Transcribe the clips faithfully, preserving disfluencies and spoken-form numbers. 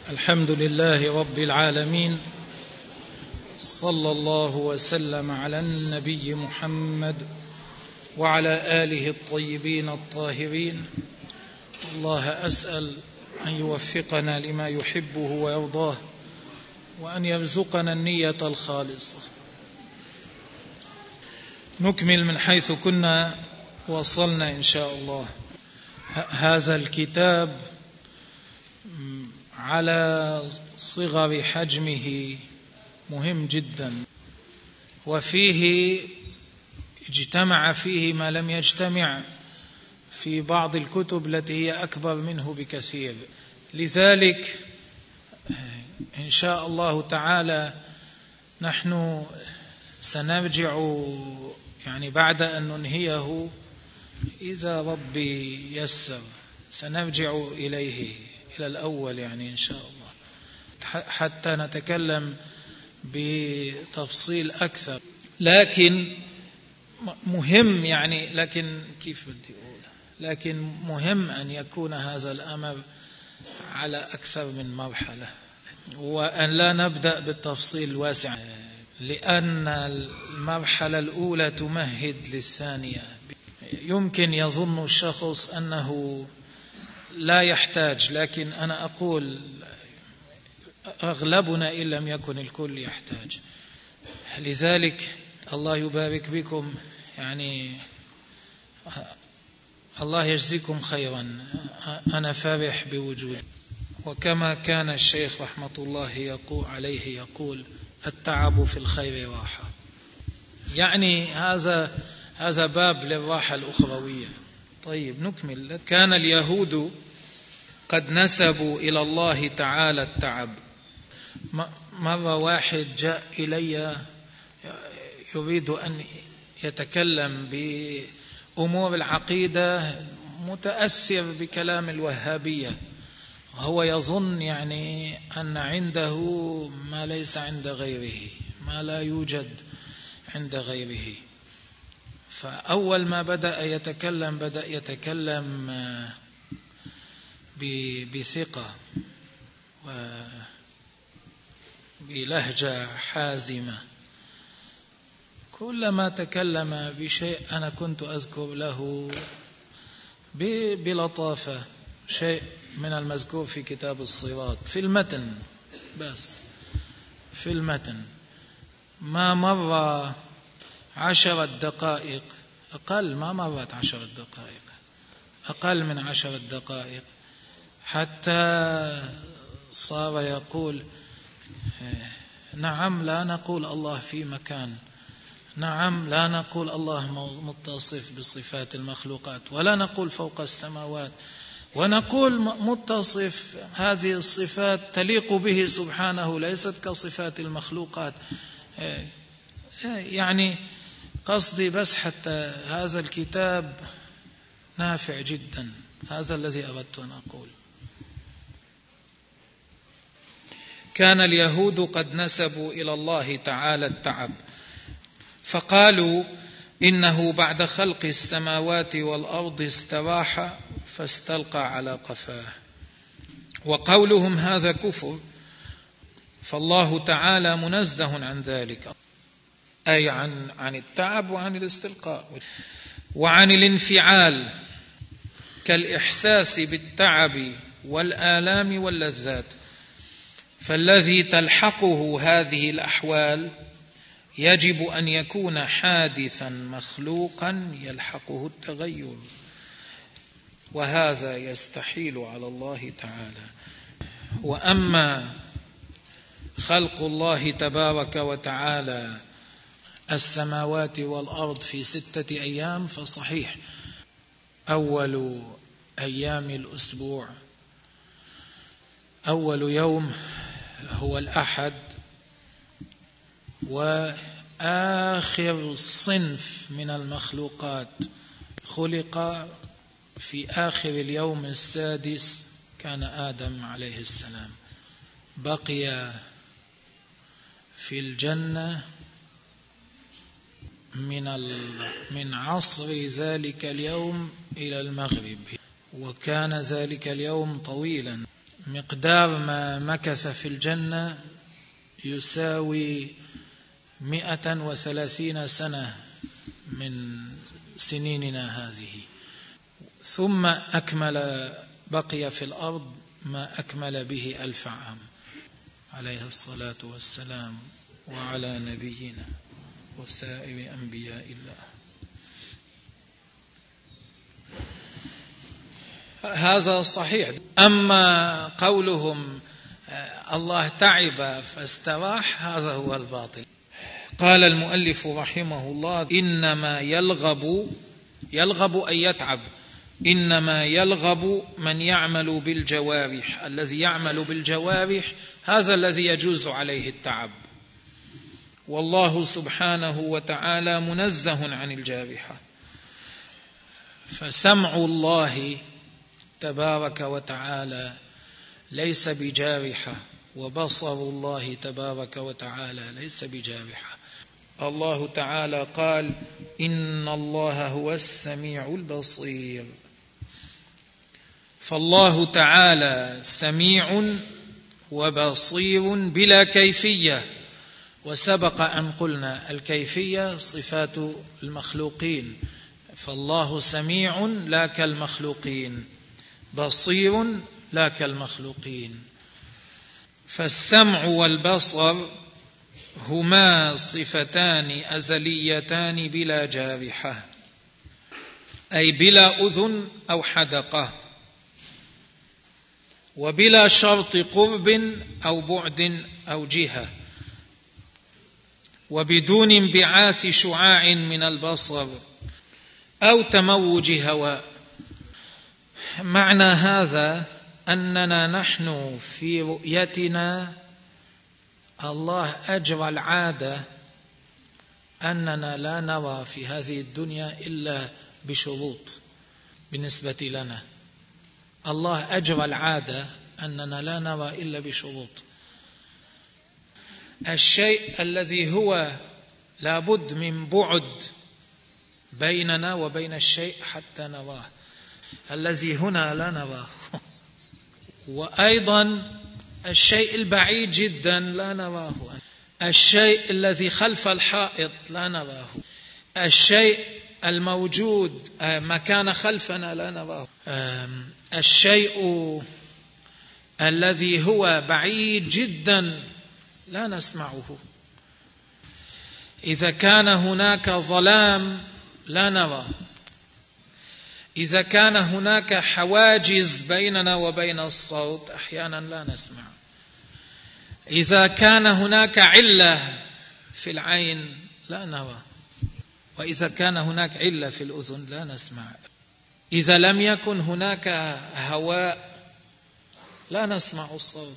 الحمد لله رب العالمين، صلى الله وسلم على النبي محمد وعلى آله الطيبين الطاهرين. الله أسأل أن يوفقنا لما يحبه ويرضاه، وأن يرزقنا النية الخالصة. نكمل من حيث كنا وصلنا إن شاء الله. هذا الكتاب على صغر حجمه مهم جدا، وفيه اجتمع فيه ما لم يجتمع في بعض الكتب التي هي أكبر منه بكثير. لذلك إن شاء الله تعالى نحن سنرجع يعني بعد أن ننهيه إذا ربي يسر، سنرجع إليه إلى الأول يعني إن شاء الله، حتى نتكلم بتفصيل أكثر. لكن مهم يعني لكن كيف بدي أقول لكن مهم أن يكون هذا الأمر على أكثر من مرحلة، وأن لا نبدأ بالتفصيل الواسع، لأن المرحلة الأولى تمهد للثانية. يمكن يظن الشخص أنه لا يحتاج، لكن أنا أقول أغلبنا إن لم يكن الكل يحتاج. لذلك الله يبارك بكم، يعني الله يجزيكم خيرا، أنا فرح بوجود. وكما كان الشيخ رحمة الله يقول عليه يقول: التعب في الخير راحة. يعني هذا هذا باب للراحة الأخروية. طيب نكمل. كان اليهود قد نسبوا إلى الله تعالى التعب. مرة واحد جاء إلي يريد أن يتكلم بأمور العقيدة، متأثر بكلام الوهابية، وهو يظن يعني أن عنده ما ليس عند غيره، ما لا يوجد عند غيره. فأول ما بدأ يتكلم بدأ يتكلم بثقة وبلهجة حازمة. كلما تكلم بشيء أنا كنت أذكر له بلطافة شيء من المذكور في كتاب الصراط في المتن، بس في المتن ما مر عشرة دقائق، أقل ما مرت عشرة دقائق، أقل من عشرة دقائق، حتى صار يقول: نعم لا نقول الله في مكان، نعم لا نقول الله متصف بصفات المخلوقات، ولا نقول فوق السماوات، ونقول متصف هذه الصفات تليق به سبحانه، ليست كصفات المخلوقات. يعني قصدي بس حتى هذا الكتاب نافع جدا، هذا الذي أردت أن أقول. كان اليهود قد نسبوا إلى الله تعالى التعب، فقالوا إنه بعد خلق السماوات والأرض استراح فاستلقى على قفاه. وقولهم هذا كفر، فالله تعالى منزه عن ذلك، أي عن عن التعب وعن الاستلقاء وعن الانفعال كالإحساس بالتعب والآلام واللذات. فالذي تلحقه هذه الأحوال يجب أن يكون حادثا مخلوقا يلحقه التغير، وهذا يستحيل على الله تعالى. وأما خلق الله تبارك وتعالى السماوات والأرض في ستة أيام فصحيح. أول أيام الأسبوع أول يوم هو الأحد، وآخر صنف من المخلوقات خلق في آخر اليوم السادس كان آدم عليه السلام. بقي في الجنة من من عصر ذلك اليوم إلى المغرب، وكان ذلك اليوم طويلا. مقدار ما مكث في الجنة يساوي مئة وثلاثين سنة من سنيننا هذه، ثم أكمل بقي في الأرض ما أكمل به ألف عام عليه الصلاة والسلام وعلى نبينا وسائر أنبياء الله. هذا صحيح. أما قولهم الله تعب فاستراح هذا هو الباطل. قال المؤلف رحمه الله: إنما يلغب، يلغب أن يتعب، إنما يلغب من يعمل بالجوارح. الذي يعمل بالجوارح هذا الذي يجوز عليه التعب، والله سبحانه وتعالى منزه عن الجارحة. فسمع الله تبارك وتعالى ليس بجارحة، وبصر الله تبارك وتعالى ليس بجارحة. الله تعالى قال: إن الله هو السميع البصير. فالله تعالى سميع وبصير بلا كيفية. وسبق أن قلنا الكيفية صفات المخلوقين، فالله سميع لا كالمخلوقين، بصير لا كالمخلوقين. فالسمع والبصر هما صفتان أزليتان بلا جارحة، أي بلا أذن أو حدقة، وبلا شرط قرب أو بعد أو جهة، وبدون انبعاث شعاع من البصر أو تموج هواء. معنى هذا أننا نحن في رؤيتنا الله أجرى العادة أننا لا نرى في هذه الدنيا إلا بشروط. بالنسبة لنا الله أجرى العادة أننا لا نرى إلا بشروط. الشيء الذي هو لابد من بعد بيننا وبين الشيء حتى نراه، الذي هنا لا نراه، وأيضا الشيء البعيد جدا لا نراه، الشيء الذي خلف الحائط لا نراه، الشيء الموجود مكان خلفنا لا نراه، الشيء الذي هو بعيد جدا لا نسمعه. إذا كان هناك ظلام لا نرى، إذا كان هناك حواجز بيننا وبين الصوت أحيانا لا نسمع، إذا كان هناك علة في العين لا نرى، وإذا كان هناك علة في الأذن لا نسمع، إذا لم يكن هناك هواء لا نسمع الصوت.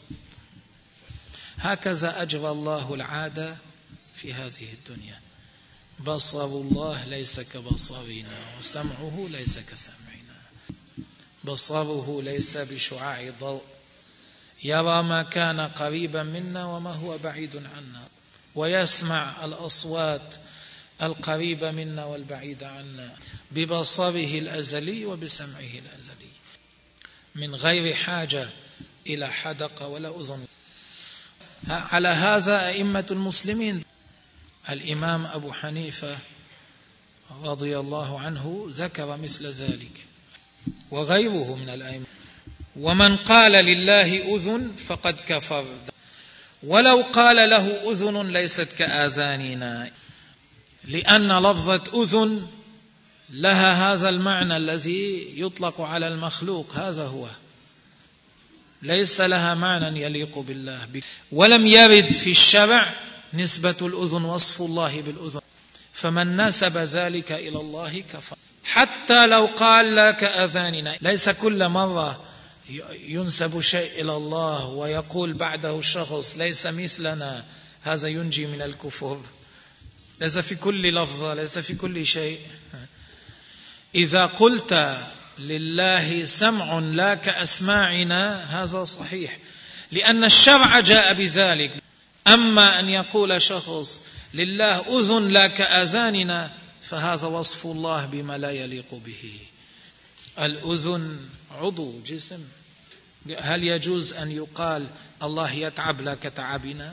هكذا أجرى الله العادة في هذه الدنيا. بصر الله ليس كبصرنا، وسمعه ليس كسمعنا. بصره ليس بشعاع ضوء، يرى ما كان قريبا منا وما هو بعيد عنا، ويسمع الأصوات القريبة منا والبعيدة عنا ببصره الأزلي وبسمعه الأزلي، من غير حاجة إلى حدقة ولا أذن. على هذا أئمة المسلمين، الإمام أبو حنيفة رضي الله عنه ذكر مثل ذلك، وغيره من الأئمة. ومن قال لله أذن فقد كفر، ولو قال له أذن ليست كآذاننا، لأن لفظة أذن لها هذا المعنى الذي يطلق على المخلوق، هذا هو، ليس لها معنى يليق بالله. ولم يرد في الشرع نسبة الأذن وصف الله بالأذن، فمن نسب ذلك إلى الله كفر، حتى لو قال لا كأذاننا. ليس كل مرة ينسب شيء إلى الله ويقول بعده الشخص ليس مثلنا هذا ينجي من الكفر. ليس في كل لفظة، ليس في كل شيء. إذا قلت لله سمع لا كأسماعنا هذا صحيح، لأن الشرع جاء بذلك. أما أن يقول شخص لله أذن لا كآذاننا فهذا وصف الله بما لا يليق به. الأذن عضو جسم هل يجوز أن يقال الله يتعب لا كتعبنا؟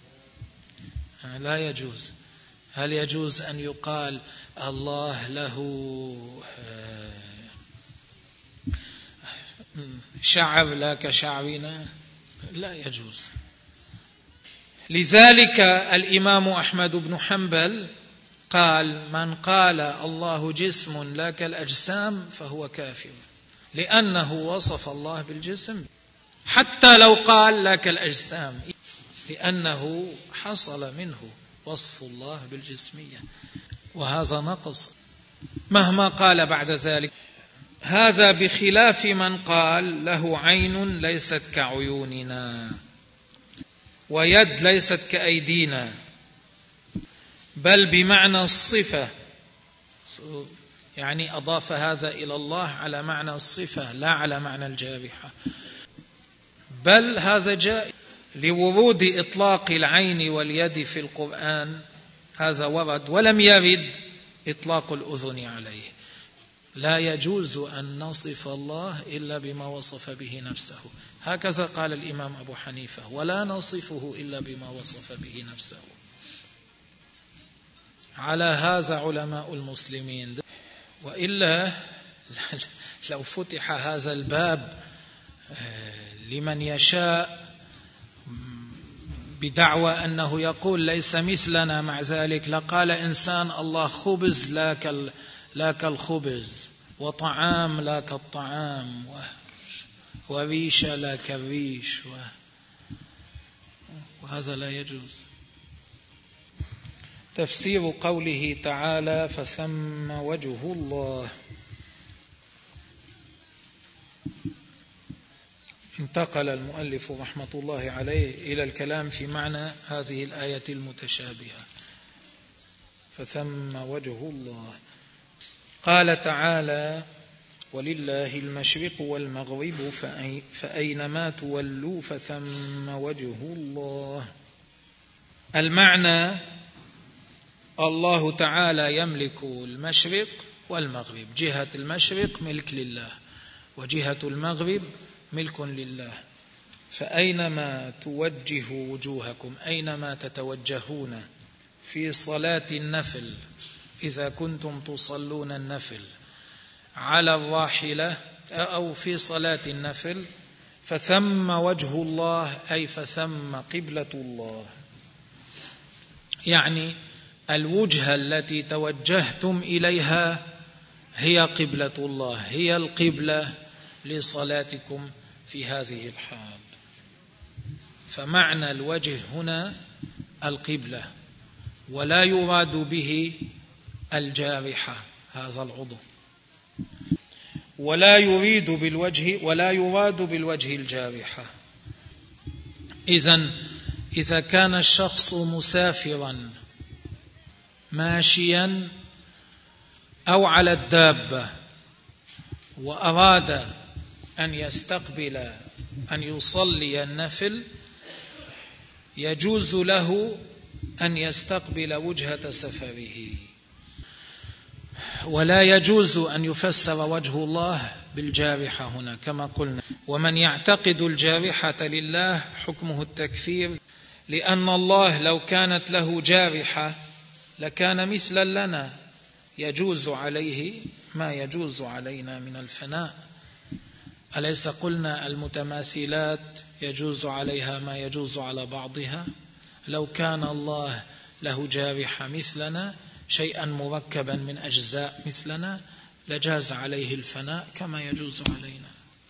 لا يجوز. هل يجوز أن يقال الله له شعب لا كشعبنا؟ لا يجوز. لذلك الإمام أحمد بن حنبل قال: من قال الله جسم لا كالأجسام فهو كافر، لأنه وصف الله بالجسم، حتى لو قال لا كالأجسام، لأنه حصل منه وصف الله بالجسمية، وهذا نقص مهما قال بعد ذلك. هذا بخلاف من قال له عين ليست كعيوننا، ويد ليست كأيدينا، بل بمعنى الصفة، يعني أضاف هذا إلى الله على معنى الصفة لا على معنى الجارحة. بل هذا جاء لورود إطلاق العين واليد في القرآن، هذا ورد، ولم يرد إطلاق الأذن عليه. لا يجوز أن نصف الله إلا بما وصف به نفسه، هكذا قال الإمام أبو حنيفة: ولا نصفه إلا بما وصف به نفسه. على هذا علماء المسلمين. وإلا لو فتح هذا الباب لمن يشاء بدعوى أنه يقول ليس مثلنا، مع ذلك لقال إنسان الله خبز لا كالخبز، وطعام لا كالطعام، وريش لا كالريش، وهذا لا يجوز. تفسير قوله تعالى: فثم وجه الله. انتقل المؤلف رحمة الله عليه إلى الكلام في معنى هذه الآية المتشابهة، فثم وجه الله. قال تعالى: ولله المشرق والمغرب فأينما تولوا فثم وجه الله. المعنى: الله تعالى يملك المشرق والمغرب، جهة المشرق ملك لله، وجهة المغرب ملك لله. فأينما توجهوا وجوهكم، أينما تتوجهون في صلاة النفل، إذا كنتم تصلون النفل على الراحلة أو في صلاة النفل، فثم وجه الله، أي فثم قبلة الله، يعني الوجهة التي توجهتم إليها هي قبلة الله، هي القبلة لصلاتكم في هذه الحال. فمعنى الوجه هنا القبلة، ولا يراد به الجارحة، هذا العضو، ولا يريد بالوجه ولا يراد بالوجه الجارحة. إذن إذا كان الشخص مسافرا ماشيا أو على الدابة وأراد أن يستقبل أن يصلي النفل، يجوز له أن يستقبل وجهة سفره، ولا يجوز أن يفسر وجه الله بالجارحة هنا كما قلنا. ومن يعتقد الجارحة لله حكمه التكفير، لأن الله لو كانت له جارحة لكان مثلا لنا، يجوز عليه ما يجوز علينا من الفناء. أليس قلنا المتماثلات يجوز عليها ما يجوز على بعضها؟ لو كان الله له جارحة مثلنا، شيئا مركبا من أجزاء مثلنا، لجاز عليه الفناء كما يجوز علينا.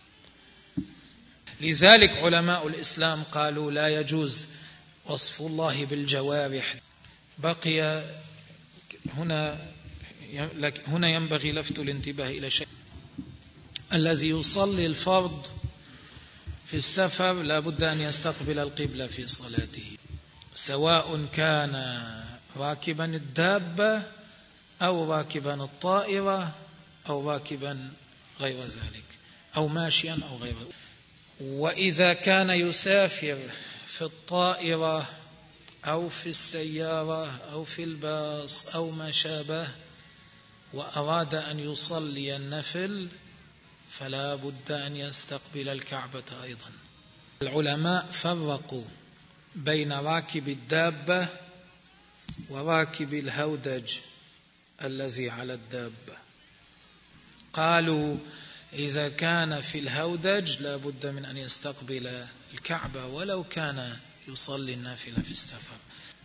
لذلك علماء الإسلام قالوا لا يجوز وصف الله بالجوارح. بقي هنا هنا ينبغي لفت الانتباه إلى شيء: الذي يصلي الفرض في السفر لا بد أن يستقبل القبلة في صلاته، سواء كان راكبا الدابة أو راكبا الطائرة أو راكبا غير ذلك أو ماشيا أو غير ذلك. وإذا كان يسافر في الطائرة أو في السيارة أو في الباص أو ما شابه وأراد أن يصلي النفل، فلا بد أن يستقبل الكعبة أيضا. العلماء فرقوا بين راكب الدابة وراكب الهودج الذي على الدابة. قالوا إذا كان في الهودج لا بد من أن يستقبل الكعبة ولو كان يصلي النافلة في السفر.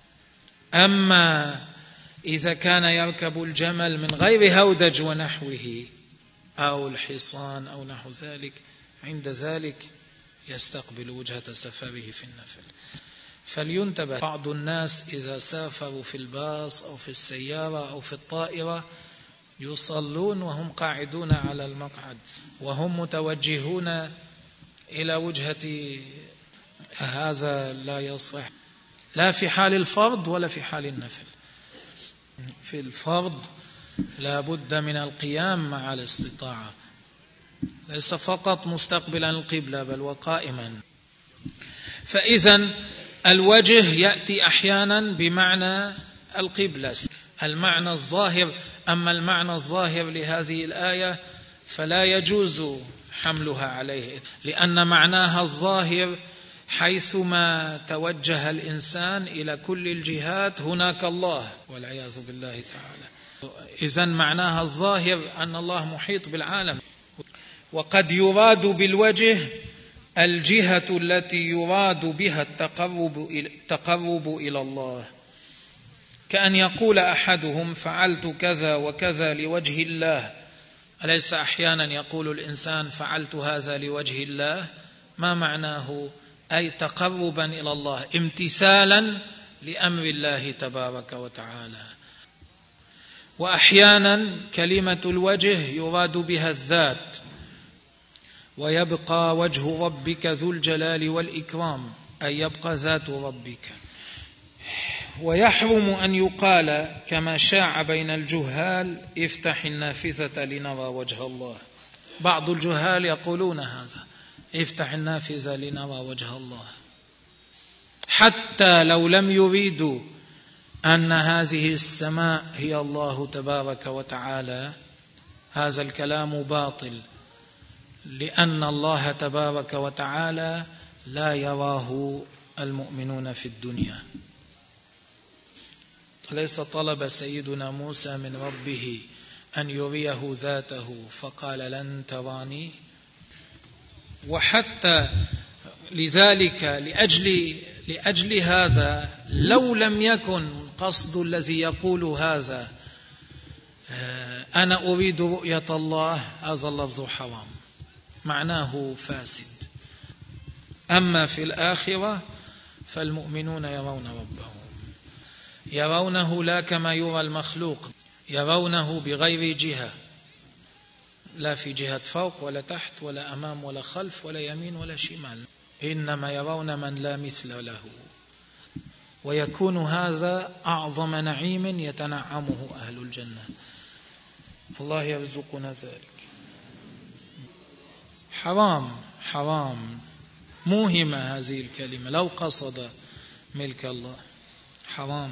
أما إذا كان يركب الجمل من غير هودج ونحوه أو الحصان أو نحو ذلك، عند ذلك يستقبل وجهة سفره في النفل. فلينتبه، بعض الناس إذا سافروا في الباص أو في السيارة أو في الطائرة يصلون وهم قاعدون على المقعد وهم متوجهون إلى وجهة، هذا لا يصح لا في حال الفرض ولا في حال النفل. في الفرض لا بد من القيام مع الاستطاعة، ليس فقط مستقبلا القبلة بل وقائما. فإذا الوجه يأتي أحيانا بمعنى القبلة، المعنى الظاهر. أما المعنى الظاهر لهذه الآية فلا يجوز حملها عليه، لأن معناها الظاهر حيثما توجه الإنسان إلى كل الجهات هناك الله والعياذ بالله تعالى. إذن معناها الظاهر أن الله محيط بالعالم. وقد يراد بالوجه الجهة التي يراد بها التقرب إلى الله، كأن يقول أحدهم فعلت كذا وكذا لوجه الله. أليس أحيانا يقول الإنسان فعلت هذا لوجه الله؟ ما معناه؟ أي تقربا إلى الله، امتثالا لأمر الله تبارك وتعالى. وأحيانا كلمة الوجه يراد بها الذات، ويبقى وجه ربك ذو الجلال والإكرام، أي يبقى ذات ربك. ويحرم أن يقال كما شاع بين الجهال افتح النافذة لنرى وجه الله. بعض الجهال يقولون هذا، افتح النافذة لنرى وجه الله، حتى لو لم يريدوا أن هذه السماء هي الله تبارك وتعالى. هذا الكلام باطل، لأن الله تبارك وتعالى لا يراه المؤمنون في الدنيا. أليس طلب سيدنا موسى من ربه أن يريه ذاته فقال لن تراني؟ وحتى لذلك لأجل, لأجل هذا لو لم يكن قصد الذي يقول هذا أنا أريد رؤية الله، هذا اللفظ حرام، معناه فاسد. أما في الآخرة فالمؤمنون يرون ربهم، يرونه لا كما يرى المخلوق، يرونه بغير جهة، لا في جهة فوق ولا تحت ولا أمام ولا خلف ولا يمين ولا شمال، إنما يرون من لا مثل له. ويكون هذا أعظم نعيم يتنعمه أهل الجنة. الله يرزقنا ذلك. حرام حرام موهمة هذه الكلمة لو قصد ملك الله، حرام.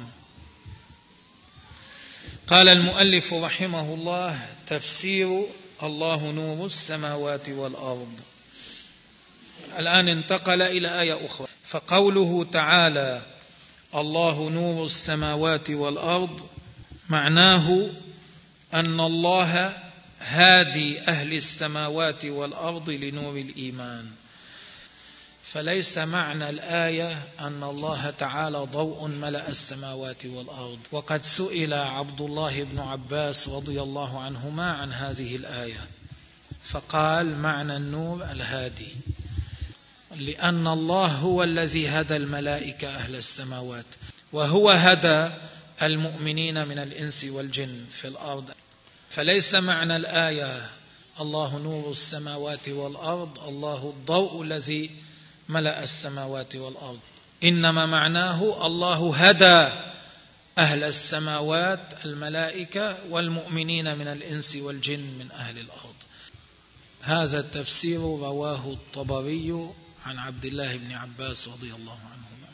قال المؤلف رحمه الله تفسير الله نور السماوات والأرض. الآن انتقل إلى آية أخرى، فقوله تعالى الله نور السماوات والأرض معناه أن الله هادي أهل السماوات والأرض لنور الإيمان. فليس معنى الآية أن الله تعالى ضوء ملأ السماوات والأرض. وقد سئل عبد الله بن عباس رضي الله عنهما عن هذه الآية فقال معنى النور الهادي، لأن الله هو الذي هدى الملائكة أهل السماوات، وهو هدى المؤمنين من الإنس والجن في الأرض. فليس معنى الآية الله نور السماوات والأرض الله الضوء الذي ملأ السماوات والأرض، إنما معناه الله هدى أهل السماوات الملائكة والمؤمنين من الإنس والجن من أهل الأرض. هذا التفسير رواه الطبري عن عبد الله بن عباس رضي الله عنهما.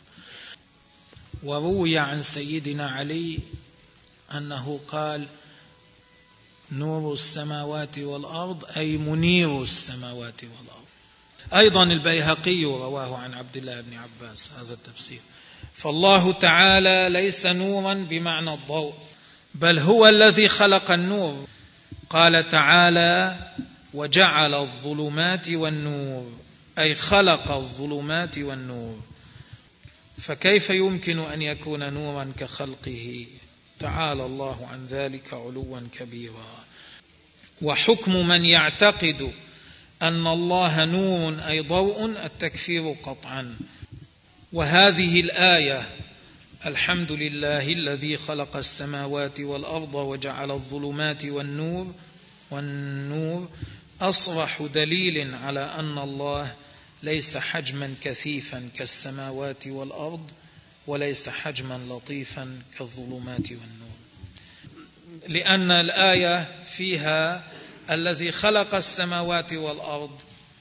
وروي عن سيدنا علي أنه قال نور السماوات والأرض أي منير السماوات والأرض. أيضا البيهقي رواه عن عبد الله بن عباس هذا التفسير. فالله تعالى ليس نورا بمعنى الضوء، بل هو الذي خلق النور. قال تعالى: وجعل الظلمات والنور، أي خلق الظلمات والنور. فكيف يمكن أن يكون نورا كخلقه؟ تعالى الله عن ذلك علوا كبيرا. وحكم من يعتقد أن الله نور أي ضوء التكفير قطعا. وهذه الآية: الحمد لله الذي خلق السماوات والأرض وجعل الظلمات والنور والنور أصرح دليل على أن الله ليس حجما كثيفا كالسماوات والأرض، وليس حجما لطيفا كالظلمات والنور. لأن الآية فيها الذي خلق السماوات والأرض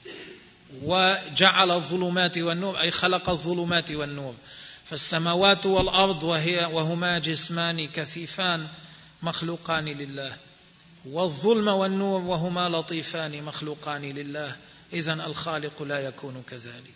وجعل الظلمات والنور، أي خلق الظلمات والنور. فالسماوات والأرض وهي وهما جسمان كثيفان مخلوقان لله، والظلم والنور وهما لطيفان مخلوقان لله. إذن الخالق لا يكون كذلك.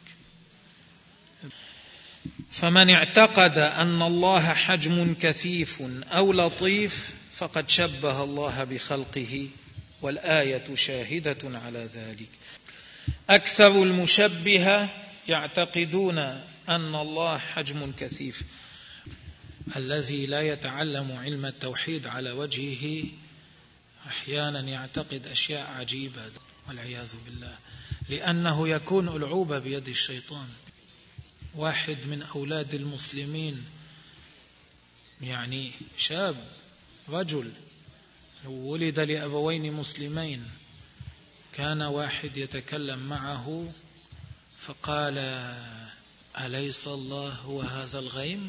فمن اعتقد أن الله حجم كثيف أو لطيف فقد شبه الله بخلقه، والآية شاهدة على ذلك. أكثر المشبهة يعتقدون أن الله حجم كثيف. الذي لا يتعلم علم التوحيد على وجهه أحيانا يعتقد أشياء عجيبة والعياذ بالله، لأنه يكون ألعوبة بيد الشيطان. واحد من أولاد المسلمين، يعني شاب رجل ولد لأبوين مسلمين، كان واحد يتكلم معه فقال: أليس الله هو هذا الغيم؟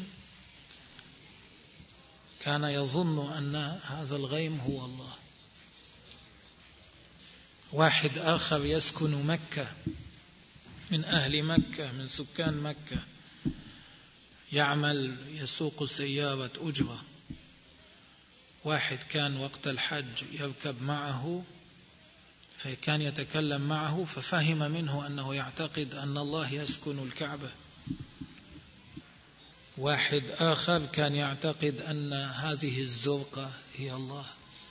كان يظن أن هذا الغيم هو الله. واحد آخر يسكن مكة، من أهل مكة، من سكان مكة، يعمل يسوق سيارة أجرة. واحد كان وقت الحج يركب معه، فكان يتكلم معه ففهم منه أنه يعتقد أن الله يسكن الكعبة. واحد آخر كان يعتقد أن هذه الزرقة هي الله.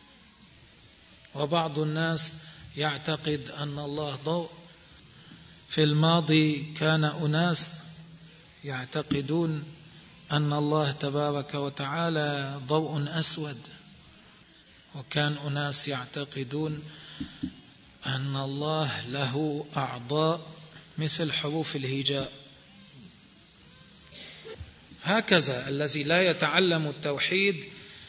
وبعض الناس يعتقد أن الله ضوء. في الماضي كان أناس يعتقدون أن الله تبارك وتعالى ضوء أسود، وكان أناس يعتقدون أن الله له أعضاء مثل حروف الهجاء. هكذا الذي لا يتعلم التوحيد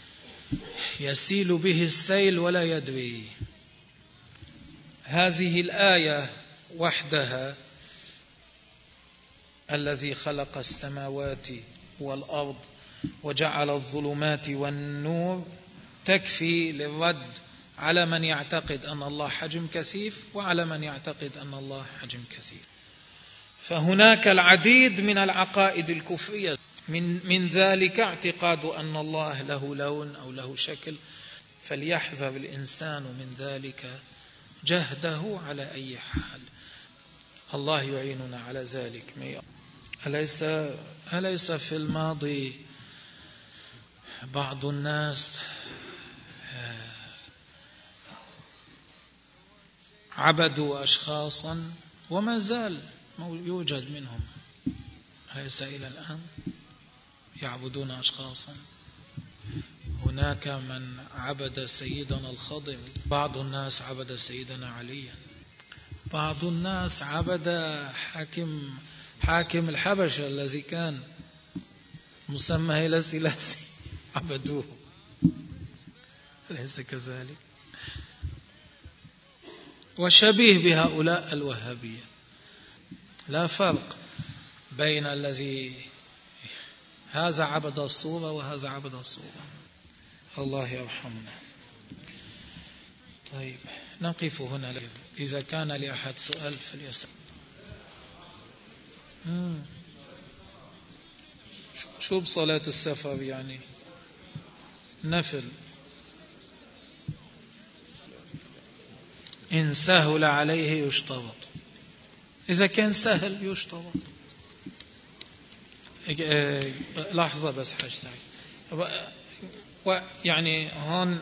يسيل به السيل ولا يدري. هذه الآية وحدها: الذي خلق السماوات والأرض وجعل الظلمات والنور، تكفي للرد على من يعتقد أن الله حجم كثيف وعلى من يعتقد أن الله حجم كثيف. فهناك العديد من العقائد الكفرية، من, من ذلك اعتقاد أن الله له لون أو له شكل، فليحذر الإنسان من ذلك جهده على أي حال. الله يعيننا على ذلك. أليس, أليس في الماضي بعض الناس عبدوا أشخاصا وما زال يوجد منهم؟ أليس إلى الآن يعبدون أشخاصا؟ هناك من عبد سيدنا الخضر، بعض الناس عبد سيدنا عليا، بعض الناس عبد حاكم حاكم الحبشة الذي كان مسمى هيلا سلاسي، عبدوه. أليس كذلك؟ وشبيه بهؤلاء الوهابية. لا فرق بين الذي هذا عبد الصورة وهذا عبد الصورة. الله يرحمنا. طيب نقف هنا. إذا كان لأحد سؤال فليسأل. شو بصلاة السفر يعني؟ نفل إن سهل عليه يشترط. إذا كان سهل يشترط. لحظة بس حاج سعيد، يعني هون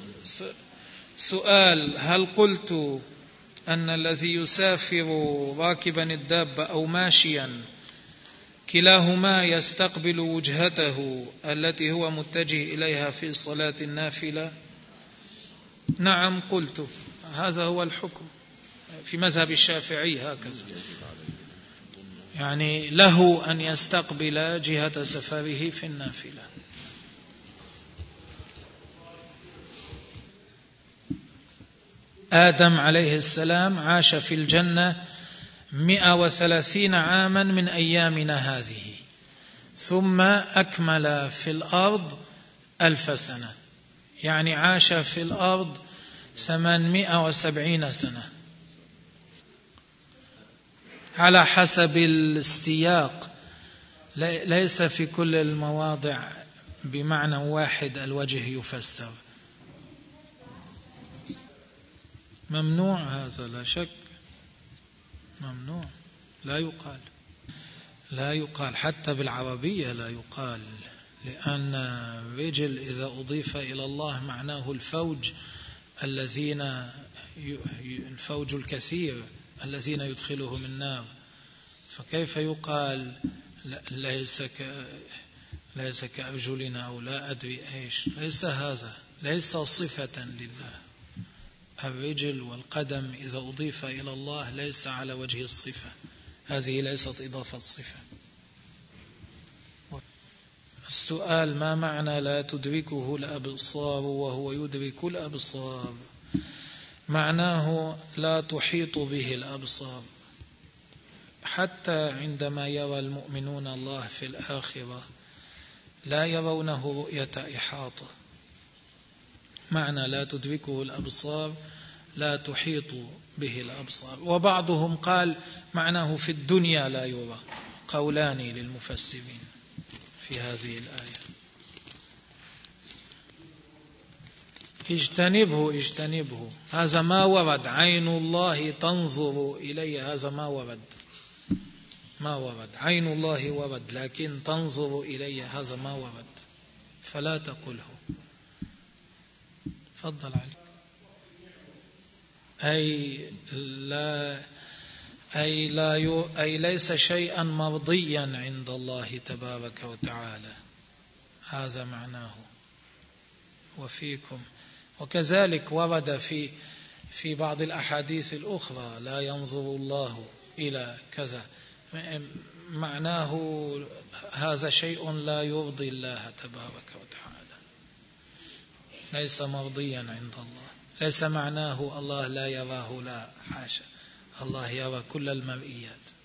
سؤال: هل قلت أن الذي يسافر راكبا الدابة أو ماشيا كلاهما يستقبل وجهته التي هو متجه إليها في صلاة النافلة؟ نعم قلت هذا هو الحكم في مذهب الشافعي هكذا، يعني له أن يستقبل جهة سفره في النافلة. آدم عليه السلام عاش في الجنة مئة وثلاثين عاما من أيامنا هذه، ثم أكمل في الأرض ألف سنة، يعني عاش في الأرض ثمانمائة وسبعين سنة على حسب السياق، ليس في كل المواضع بمعنى واحد الوجه يفسر. ممنوع هذا لا شك، ممنوع، لا يقال، لا يقال حتى بالعربية لا يقال، لأن الرجل إذا أضيف إلى الله معناه الفوج الذين الفوج الكثير الذين يدخلهم النار، فكيف يقال ليس ك ليس كأرجلنا أو لا أدري إيش؟ ليس هذا، ليس صفة لله. الرجل والقدم إذا أضيف إلى الله ليس على وجه الصفة، هذه ليست إضافة صفة. السؤال: ما معنى لا تدركه الأبصار وهو يدرك الأبصار؟ معناه لا تحيط به الأبصار، حتى عندما يرى المؤمنون الله في الآخرة لا يرونه رؤية إحاطة. معنى لا تدركه الأبصار لا تحيط به الأبصار. وبعضهم قال معناه في الدنيا لا يرى. قولان للمفسرين في هذه الآية. اجتنبه اجتنبه هذا ما ورد. عين الله تنظر إلي هذا ما ورد، ما ورد. عين الله ورد، لكن تنظر إلي هذا ما ورد، فلا تقله. تفضل علي. أي لا أي لا يو أي ليس شيئا مرضيا عند الله تبارك وتعالى، هذا معناه. وفيكم وكذلك ورد في في بعض الأحاديث الأخرى لا ينظر الله إلى كذا، معناه هذا شيء لا يرضي الله تبارك وتعالى، ليس مرضيا عند الله. ليس معناه الله لا يراه، لا، حاشا، الله يرى كل المرئيات.